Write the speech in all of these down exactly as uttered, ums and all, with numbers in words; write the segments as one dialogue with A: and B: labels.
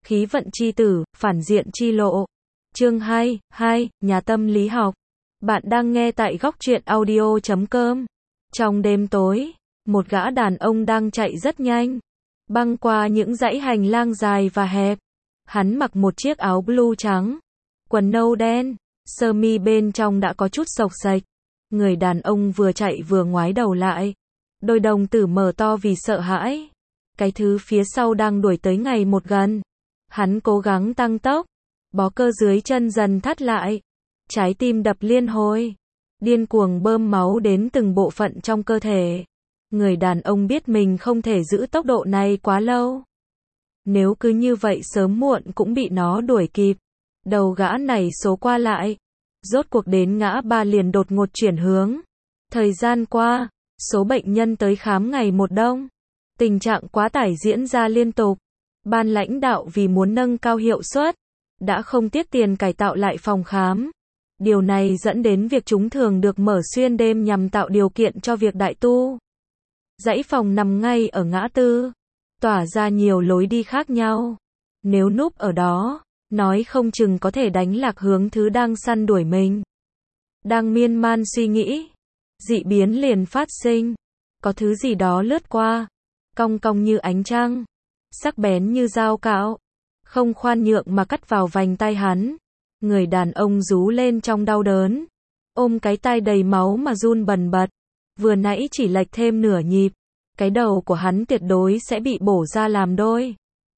A: Khí vận chi tử, phản diện chi lộ. Chương hai, hai, nhà tâm lý học. Bạn đang nghe tại góc truyện audio chấm com. Trong đêm tối, một gã đàn ông đang chạy rất nhanh, băng qua những dãy hành lang dài và hẹp. Hắn mặc một chiếc áo blue trắng, quần nâu đen, sơ mi bên trong đã có chút xộc xệch. Người đàn ông vừa chạy vừa ngoái đầu lại, đôi đồng tử mở to vì sợ hãi. Cái thứ phía sau đang đuổi tới ngày một gần. Hắn cố gắng tăng tốc, bó cơ dưới chân dần thắt lại, trái tim đập liên hồi, điên cuồng bơm máu đến từng bộ phận trong cơ thể. Người đàn ông biết mình không thể giữ tốc độ này quá lâu. Nếu cứ như vậy sớm muộn cũng bị nó đuổi kịp. Đầu gã này số qua lại, rốt cuộc đến ngã ba liền đột ngột chuyển hướng. Thời gian qua, số bệnh nhân tới khám ngày một đông. Tình trạng quá tải diễn ra liên tục. Ban lãnh đạo vì muốn nâng cao hiệu suất, đã không tiếc tiền cải tạo lại phòng khám. Điều này dẫn đến việc chúng thường được mở xuyên đêm nhằm tạo điều kiện cho việc đại tu. Dãy phòng nằm ngay ở ngã tư, tỏa ra nhiều lối đi khác nhau. Nếu núp ở đó, nói không chừng có thể đánh lạc hướng thứ đang săn đuổi mình. Đang miên man suy nghĩ, dị biến liền phát sinh. Có thứ gì đó lướt qua, cong cong như ánh trăng, sắc bén như dao cạo, không khoan nhượng mà cắt vào vành tai hắn. Người đàn ông rú lên trong đau đớn, ôm cái tai đầy máu mà run bần bật. Vừa nãy chỉ lệch thêm nửa nhịp, cái đầu của hắn tuyệt đối sẽ bị bổ ra làm đôi.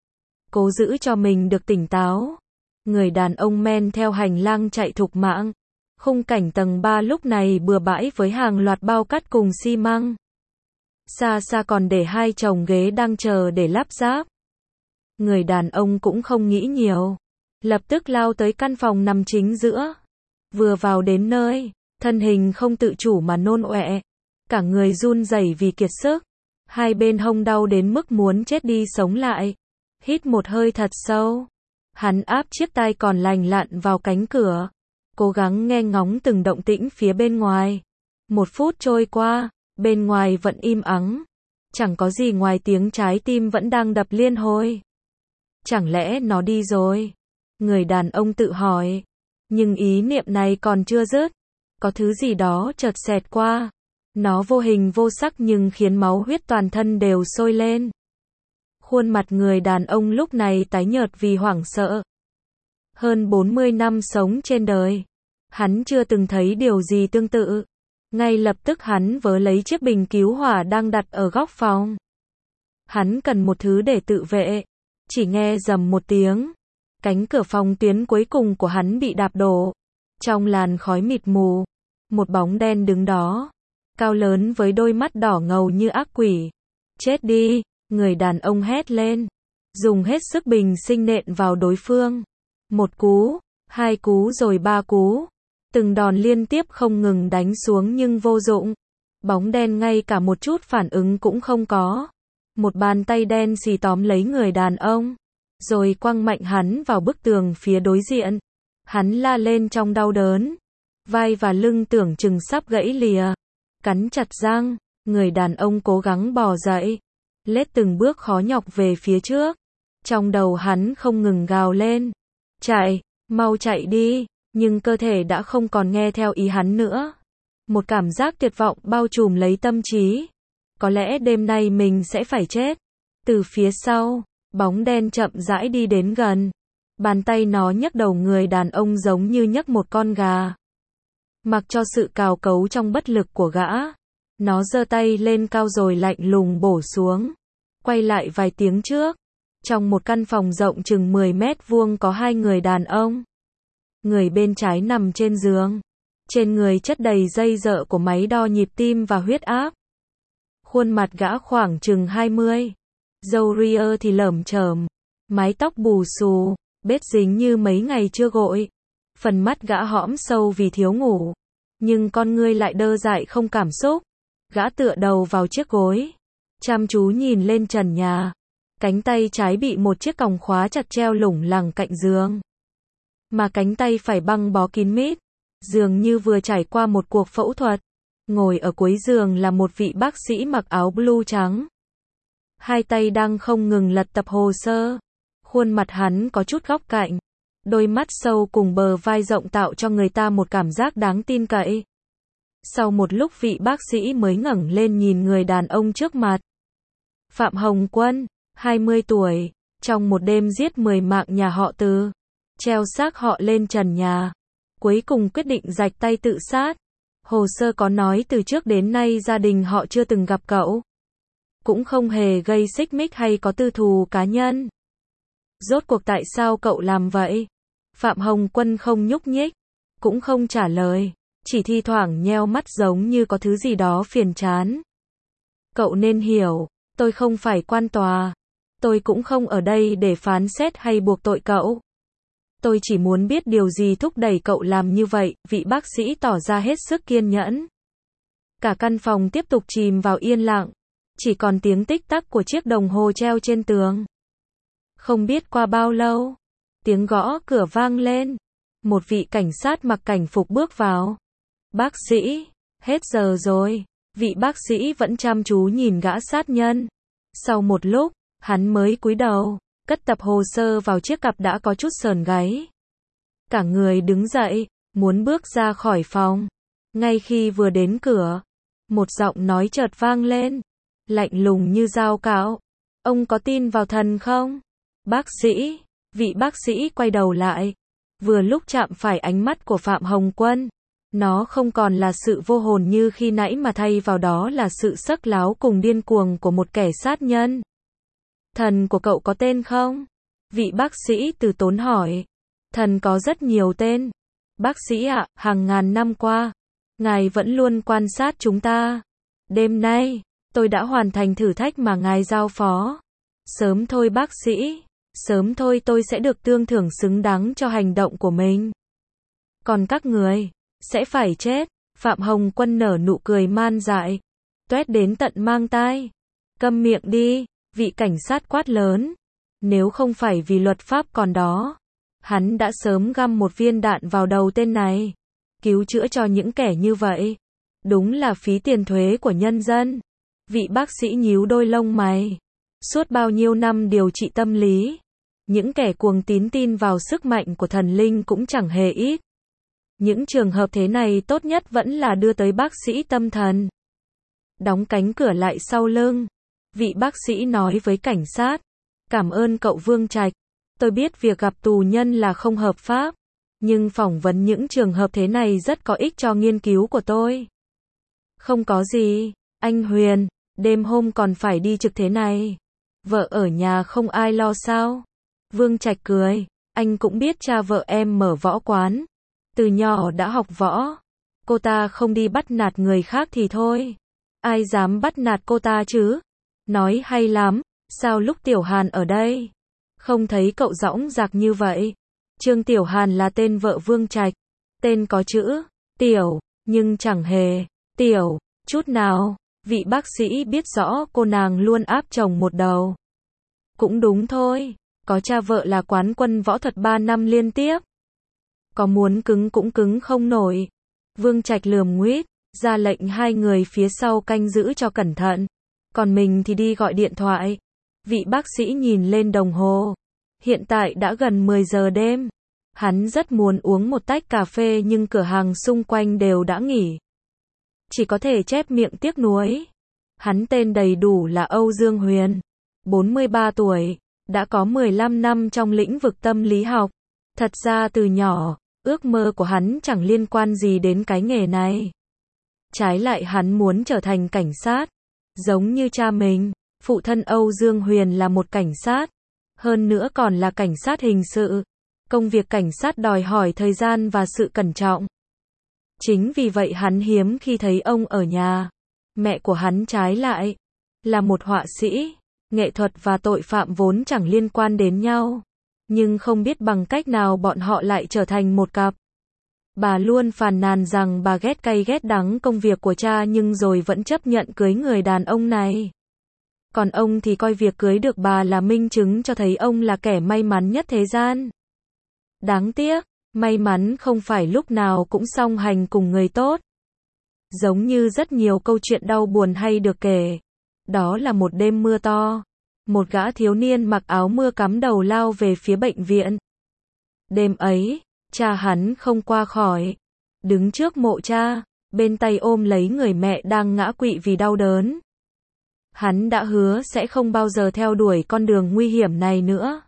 A: Cố giữ cho mình được tỉnh táo, người đàn ông men theo hành lang chạy thục mạng. Khung cảnh tầng ba lúc này bừa bãi với hàng loạt bao cát cùng xi măng. Xa xa còn để hai chồng ghế đang chờ để lắp ráp. Người đàn ông cũng không nghĩ nhiều, lập tức lao tới căn phòng nằm chính giữa. Vừa vào đến nơi, thân hình không tự chủ mà nôn ọe, cả người run rẩy vì kiệt sức, hai bên hông đau đến mức muốn chết đi sống lại. Hít một hơi thật sâu, hắn áp chiếc tai còn lành lặn vào cánh cửa, cố gắng nghe ngóng từng động tĩnh phía bên ngoài. Một phút trôi qua, bên ngoài vẫn im ắng, chẳng có gì ngoài tiếng trái tim vẫn đang đập liên hồi. Chẳng lẽ nó đi rồi? Người đàn ông tự hỏi. Nhưng ý niệm này còn chưa dứt, có thứ gì đó chợt xẹt qua. Nó vô hình vô sắc nhưng khiến máu huyết toàn thân đều sôi lên. Khuôn mặt người đàn ông lúc này tái nhợt vì hoảng sợ. Hơn bốn mươi năm sống trên đời, hắn chưa từng thấy điều gì tương tự. Ngay lập tức hắn vớ lấy chiếc bình cứu hỏa đang đặt ở góc phòng. Hắn cần một thứ để tự vệ. Chỉ nghe rầm một tiếng, cánh cửa phòng tuyến cuối cùng của hắn bị đạp đổ. Trong làn khói mịt mù, một bóng đen đứng đó, cao lớn với đôi mắt đỏ ngầu như ác quỷ. Chết đi, người đàn ông hét lên, dùng hết sức bình sinh nện vào đối phương. Một cú, hai cú rồi ba cú. Từng đòn liên tiếp không ngừng đánh xuống nhưng vô dụng. Bóng đen ngay cả một chút phản ứng cũng không có. Một bàn tay đen xì tóm lấy người đàn ông, rồi quăng mạnh hắn vào bức tường phía đối diện. Hắn la lên trong đau đớn, vai và lưng tưởng chừng sắp gãy lìa. Cắn chặt răng, người đàn ông cố gắng bò dậy, lết từng bước khó nhọc về phía trước. Trong đầu hắn không ngừng gào lên, chạy, mau chạy đi. Nhưng cơ thể đã không còn nghe theo ý hắn nữa. Một cảm giác tuyệt vọng bao trùm lấy tâm trí. Có lẽ đêm nay mình sẽ phải chết. Từ phía sau, bóng đen chậm rãi đi đến gần. Bàn tay nó nhấc đầu người đàn ông giống như nhấc một con gà. Mặc cho sự cào cấu trong bất lực của gã, nó giơ tay lên cao rồi lạnh lùng bổ xuống. Quay lại vài tiếng trước, trong một căn phòng rộng chừng mười mét vuông có hai người đàn ông. Người bên trái nằm trên giường, trên người chất đầy dây dợ của máy đo nhịp tim và huyết áp. Khuôn mặt gã khoảng chừng hai mươi, râu ria thì lởm chởm, mái tóc bù xù, bết dính như mấy ngày chưa gội. Phần mắt gã hõm sâu vì thiếu ngủ, nhưng con ngươi lại đơ dại không cảm xúc. Gã tựa đầu vào chiếc gối, chăm chú nhìn lên trần nhà. Cánh tay trái bị một chiếc còng khóa chặt treo lủng lẳng cạnh giường, mà cánh tay phải băng bó kín mít, dường như vừa trải qua một cuộc phẫu thuật. Ngồi ở cuối giường là một vị bác sĩ mặc áo blue trắng. Hai tay đang không ngừng lật tập hồ sơ. Khuôn mặt hắn có chút góc cạnh, đôi mắt sâu cùng bờ vai rộng tạo cho người ta một cảm giác đáng tin cậy. Sau một lúc vị bác sĩ mới ngẩng lên nhìn người đàn ông trước mặt. Phạm Hồng Quân, hai mươi tuổi, trong một đêm giết mười mạng nhà họ Từ, treo xác họ lên trần nhà, cuối cùng quyết định rạch tay tự sát. Hồ sơ có nói từ trước đến nay gia đình họ chưa từng gặp cậu, cũng không hề gây xích mích hay có tư thù cá nhân. Rốt cuộc tại sao cậu làm vậy? Phạm Hồng Quân không nhúc nhích, cũng không trả lời, chỉ thi thoảng nheo mắt giống như có thứ gì đó phiền chán. Cậu nên hiểu, tôi không phải quan tòa, tôi cũng không ở đây để phán xét hay buộc tội cậu. Tôi chỉ muốn biết điều gì thúc đẩy cậu làm như vậy, vị bác sĩ tỏ ra hết sức kiên nhẫn. Cả căn phòng tiếp tục chìm vào yên lặng, chỉ còn tiếng tích tắc của chiếc đồng hồ treo trên tường. Không biết qua bao lâu, tiếng gõ cửa vang lên. Một vị cảnh sát mặc cảnh phục bước vào. Bác sĩ, hết giờ rồi. Vị bác sĩ vẫn chăm chú nhìn gã sát nhân. Sau một lúc, hắn mới cúi đầu, cất tập hồ sơ vào chiếc cặp đã có chút sờn gáy. Cả người đứng dậy, muốn bước ra khỏi phòng. Ngay khi vừa đến cửa, một giọng nói chợt vang lên, lạnh lùng như dao cạo. Ông có tin vào thần không? Bác sĩ, vị bác sĩ quay đầu lại, vừa lúc chạm phải ánh mắt của Phạm Hồng Quân. Nó không còn là sự vô hồn như khi nãy mà thay vào đó là sự sắc láo cùng điên cuồng của một kẻ sát nhân. Thần của cậu có tên không? Vị bác sĩ từ tốn hỏi. Thần có rất nhiều tên. Bác sĩ ạ, hàng ngàn năm qua, ngài vẫn luôn quan sát chúng ta. Đêm nay, tôi đã hoàn thành thử thách mà ngài giao phó. Sớm thôi bác sĩ, sớm thôi tôi sẽ được tương thưởng xứng đáng cho hành động của mình. Còn các người, sẽ phải chết. Phạm Hồng Quân nở nụ cười man dại, toét đến tận mang tai. Câm miệng đi, vị cảnh sát quát lớn. Nếu không phải vì luật pháp còn đó, hắn đã sớm găm một viên đạn vào đầu tên này. Cứu chữa cho những kẻ như vậy, đúng là phí tiền thuế của nhân dân. Vị bác sĩ nhíu đôi lông mày. Suốt bao nhiêu năm điều trị tâm lý, những kẻ cuồng tín tin vào sức mạnh của thần linh cũng chẳng hề ít. Những trường hợp thế này tốt nhất vẫn là đưa tới bác sĩ tâm thần. Đóng cánh cửa lại sau lưng, vị bác sĩ nói với cảnh sát. Cảm ơn cậu Vương Trạch. Tôi biết việc gặp tù nhân là không hợp pháp, nhưng phỏng vấn những trường hợp thế này rất có ích cho nghiên cứu của tôi. Không có gì, anh Huyền, đêm hôm còn phải đi trực thế này. Vợ ở nhà không ai lo sao? Vương Trạch cười, anh cũng biết cha vợ em mở võ quán. Từ nhỏ đã học võ. Cô ta không đi bắt nạt người khác thì thôi. Ai dám bắt nạt cô ta chứ? Nói hay lắm, sao lúc Tiểu Hàn ở đây? Không thấy cậu dõng dạc như vậy. Trương Tiểu Hàn là tên vợ Vương Trạch. Tên có chữ Tiểu, nhưng chẳng hề Tiểu chút nào. Vị bác sĩ biết rõ cô nàng luôn áp chồng một đầu. Cũng đúng thôi, có cha vợ là quán quân võ thuật ba năm liên tiếp. Có muốn cứng cũng cứng không nổi. Vương Trạch lườm nguýt, ra lệnh hai người phía sau canh giữ cho cẩn thận. Còn mình thì đi gọi điện thoại. Vị bác sĩ nhìn lên đồng hồ. Hiện tại đã gần mười giờ đêm. Hắn rất muốn uống một tách cà phê nhưng cửa hàng xung quanh đều đã nghỉ. Chỉ có thể chép miệng tiếc nuối. Hắn tên đầy đủ là Âu Dương Huyền, bốn mươi ba tuổi, đã có mười lăm năm trong lĩnh vực tâm lý học. Thật ra từ nhỏ, ước mơ của hắn chẳng liên quan gì đến cái nghề này. Trái lại hắn muốn trở thành cảnh sát, giống như cha mình. Phụ thân Âu Dương Huyền là một cảnh sát, hơn nữa còn là cảnh sát hình sự. Công việc cảnh sát đòi hỏi thời gian và sự cẩn trọng. Chính vì vậy hắn hiếm khi thấy ông ở nhà. Mẹ của hắn trái lại, là một họa sĩ. Nghệ thuật và tội phạm vốn chẳng liên quan đến nhau. Nhưng không biết bằng cách nào bọn họ lại trở thành một cặp. Bà luôn phàn nàn rằng bà ghét cay ghét đắng công việc của cha nhưng rồi vẫn chấp nhận cưới người đàn ông này. Còn ông thì coi việc cưới được bà là minh chứng cho thấy ông là kẻ may mắn nhất thế gian. Đáng tiếc, may mắn không phải lúc nào cũng song hành cùng người tốt. Giống như rất nhiều câu chuyện đau buồn hay được kể. Đó là một đêm mưa to. Một gã thiếu niên mặc áo mưa cắm đầu lao về phía bệnh viện. Đêm ấy, cha hắn không qua khỏi. Đứng trước mộ cha, bên tay ôm lấy người mẹ đang ngã quỵ vì đau đớn. Hắn đã hứa sẽ không bao giờ theo đuổi con đường nguy hiểm này nữa.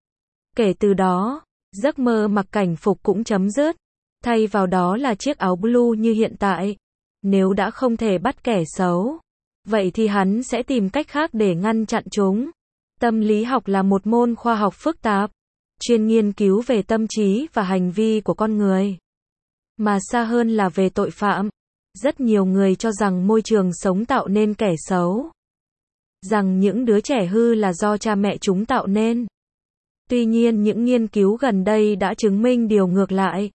A: Kể từ đó, giấc mơ mặc cảnh phục cũng chấm dứt. Thay vào đó là chiếc áo blue như hiện tại. Nếu đã không thể bắt kẻ xấu, vậy thì hắn sẽ tìm cách khác để ngăn chặn chúng. Tâm lý học là một môn khoa học phức tạp, chuyên nghiên cứu về tâm trí và hành vi của con người. Mà xa hơn là về tội phạm. Rất nhiều người cho rằng môi trường sống tạo nên kẻ xấu. Rằng những đứa trẻ hư là do cha mẹ chúng tạo nên. Tuy nhiên những nghiên cứu gần đây đã chứng minh điều ngược lại.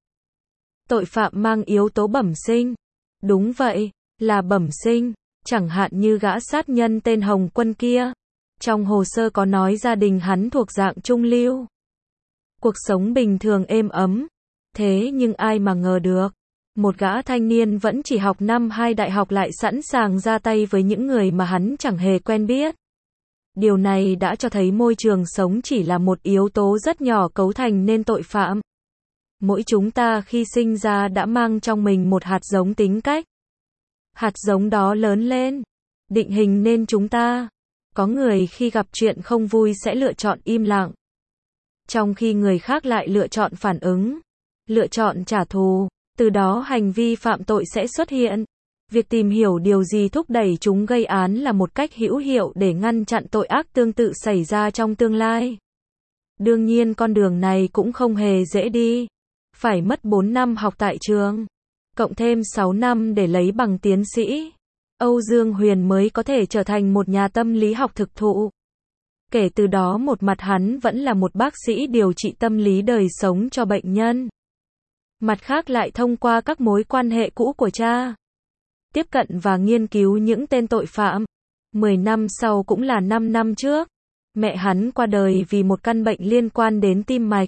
A: Tội phạm mang yếu tố bẩm sinh. Đúng vậy, là bẩm sinh. Chẳng hạn như gã sát nhân tên Hồng Quân kia. Trong hồ sơ có nói gia đình hắn thuộc dạng trung lưu. Cuộc sống bình thường êm ấm. Thế nhưng ai mà ngờ được. Một gã thanh niên vẫn chỉ học năm hai đại học lại sẵn sàng ra tay với những người mà hắn chẳng hề quen biết. Điều này đã cho thấy môi trường sống chỉ là một yếu tố rất nhỏ cấu thành nên tội phạm. Mỗi chúng ta khi sinh ra đã mang trong mình một hạt giống tính cách. Hạt giống đó lớn lên, định hình nên chúng ta. Có người khi gặp chuyện không vui sẽ lựa chọn im lặng. Trong khi người khác lại lựa chọn phản ứng, lựa chọn trả thù. Từ đó hành vi phạm tội sẽ xuất hiện. Việc tìm hiểu điều gì thúc đẩy chúng gây án là một cách hữu hiệu để ngăn chặn tội ác tương tự xảy ra trong tương lai. Đương nhiên con đường này cũng không hề dễ đi. Phải mất bốn năm học tại trường, cộng thêm sáu năm để lấy bằng tiến sĩ. Âu Dương Huyền mới có thể trở thành một nhà tâm lý học thực thụ. Kể từ đó một mặt hắn vẫn là một bác sĩ điều trị tâm lý đời sống cho bệnh nhân. Mặt khác lại thông qua các mối quan hệ cũ của cha, tiếp cận và nghiên cứu những tên tội phạm. Mười năm sau cũng là năm năm trước, mẹ hắn qua đời vì một căn bệnh liên quan đến tim mạch.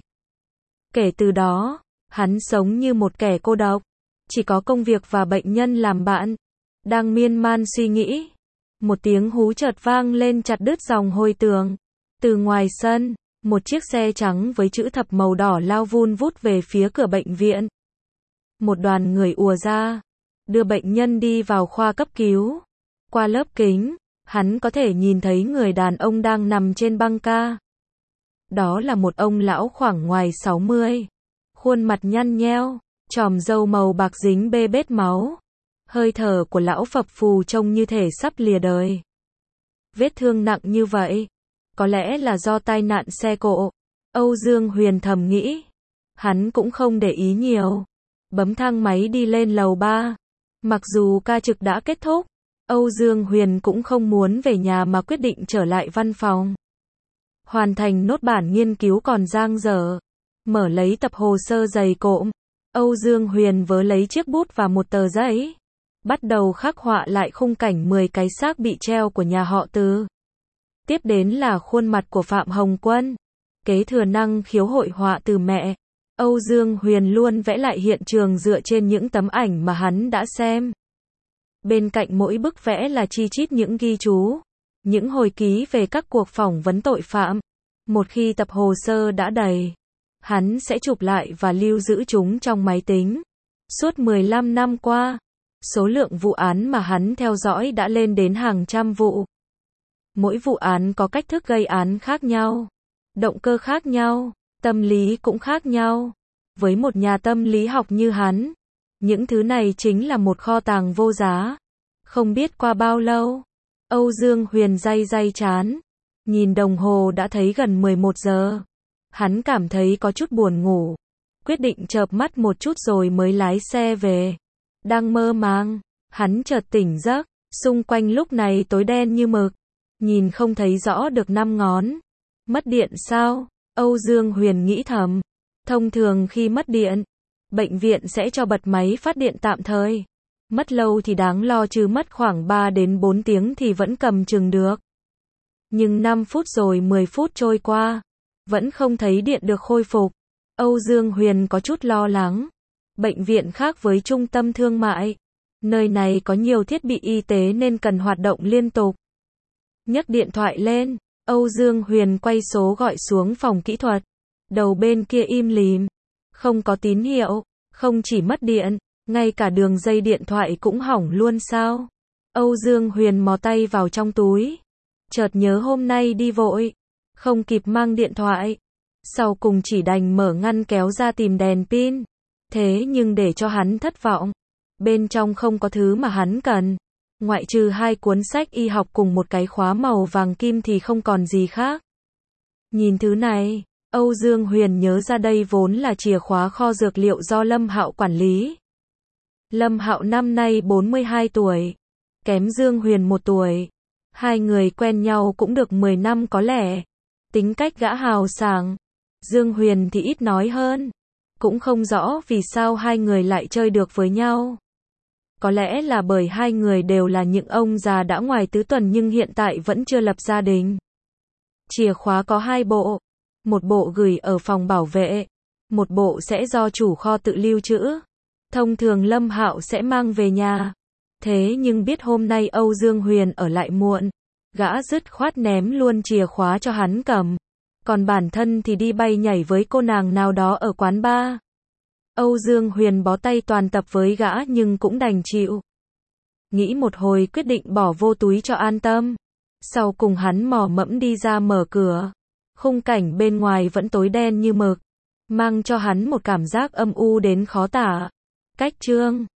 A: Kể từ đó, hắn sống như một kẻ cô độc, chỉ có công việc và bệnh nhân làm bạn. Đang miên man suy nghĩ, một tiếng hú chợt vang lên chặt đứt dòng hồi tưởng. Từ ngoài sân, một chiếc xe trắng với chữ thập màu đỏ lao vun vút về phía cửa bệnh viện. Một đoàn người ùa ra, đưa bệnh nhân đi vào khoa cấp cứu. Qua lớp kính, hắn có thể nhìn thấy người đàn ông đang nằm trên băng ca. Đó là một ông lão khoảng ngoài sáu mươi. Khuôn mặt nhăn nheo, chòm râu màu bạc dính bê bết máu. Hơi thở của lão phập phù trông như thể sắp lìa đời. Vết thương nặng như vậy, có lẽ là do tai nạn xe cộ. Âu Dương Huyền thầm nghĩ. Hắn cũng không để ý nhiều. Bấm thang máy đi lên lầu ba. Mặc dù ca trực đã kết thúc, Âu Dương Huyền cũng không muốn về nhà mà quyết định trở lại văn phòng. Hoàn thành nốt bản nghiên cứu còn dang dở. Mở lấy tập hồ sơ dày cộm. Âu Dương Huyền vớ lấy chiếc bút và một tờ giấy. Bắt đầu khắc họa lại khung cảnh mười cái xác bị treo của nhà họ Từ. Tiếp đến là khuôn mặt của Phạm Hồng Quân. Kế thừa năng khiếu hội họa từ mẹ. Âu Dương Huyền luôn vẽ lại hiện trường dựa trên những tấm ảnh mà hắn đã xem. Bên cạnh mỗi bức vẽ là chi chít những ghi chú, những hồi ký về các cuộc phỏng vấn tội phạm. Một khi tập hồ sơ đã đầy, hắn sẽ chụp lại và lưu giữ chúng trong máy tính. Suốt mười lăm năm qua, số lượng vụ án mà hắn theo dõi đã lên đến hàng trăm vụ. Mỗi vụ án có cách thức gây án khác nhau, động cơ khác nhau, tâm lý cũng khác nhau. Với một nhà tâm lý học như hắn, những thứ này chính là một kho tàng vô giá. Không biết qua bao lâu, Âu Dương Huyền day day chán, nhìn đồng hồ đã thấy gần mười một giờ. Hắn cảm thấy có chút buồn ngủ, quyết định chợp mắt một chút rồi mới lái xe về. Đang mơ màng, hắn chợt tỉnh giấc, xung quanh lúc này tối đen như mực, nhìn không thấy rõ được năm ngón. Mất điện sao? Âu Dương Huyền nghĩ thầm. Thông thường khi mất điện, bệnh viện sẽ cho bật máy phát điện tạm thời. Mất lâu thì đáng lo chứ mất khoảng ba đến bốn tiếng thì vẫn cầm chừng được. Nhưng năm phút rồi mười phút trôi qua, vẫn không thấy điện được khôi phục. Âu Dương Huyền có chút lo lắng. Bệnh viện khác với trung tâm thương mại. Nơi này có nhiều thiết bị y tế nên cần hoạt động liên tục. Nhấc điện thoại lên, Âu Dương Huyền quay số gọi xuống phòng kỹ thuật. Đầu bên kia im lìm. Không có tín hiệu. Không chỉ mất điện, ngay cả đường dây điện thoại cũng hỏng luôn sao? Âu Dương Huyền mò tay vào trong túi. Chợt nhớ hôm nay đi vội. Không kịp mang điện thoại. Sau cùng chỉ đành mở ngăn kéo ra tìm đèn pin. Thế nhưng để cho hắn thất vọng. Bên trong không có thứ mà hắn cần. Ngoại trừ hai cuốn sách y học cùng một cái khóa màu vàng kim thì không còn gì khác. Nhìn thứ này, Âu Dương Huyền nhớ ra đây vốn là chìa khóa kho dược liệu do Lâm Hạo quản lý. Lâm Hạo năm nay bốn mươi hai tuổi, kém Dương Huyền một tuổi. Hai người quen nhau cũng được mười năm có lẽ. Tính cách gã hào sảng, Dương Huyền thì ít nói hơn. Cũng không rõ vì sao hai người lại chơi được với nhau. Có lẽ là bởi hai người đều là những ông già đã ngoài tứ tuần nhưng hiện tại vẫn chưa lập gia đình. Chìa khóa có hai bộ. Một bộ gửi ở phòng bảo vệ. Một bộ sẽ do chủ kho tự lưu trữ. Thông thường Lâm Hạo sẽ mang về nhà. Thế nhưng biết hôm nay Âu Dương Huyền ở lại muộn. Gã dứt khoát ném luôn chìa khóa cho hắn cầm. Còn bản thân thì đi bay nhảy với cô nàng nào đó ở quán bar. Âu Dương Huyền bó tay toàn tập với gã nhưng cũng đành chịu. Nghĩ một hồi quyết định bỏ vô túi cho an tâm. Sau cùng hắn mò mẫm đi ra mở cửa. Khung cảnh bên ngoài vẫn tối đen như mực. Mang cho hắn một cảm giác âm u đến khó tả. Cách chương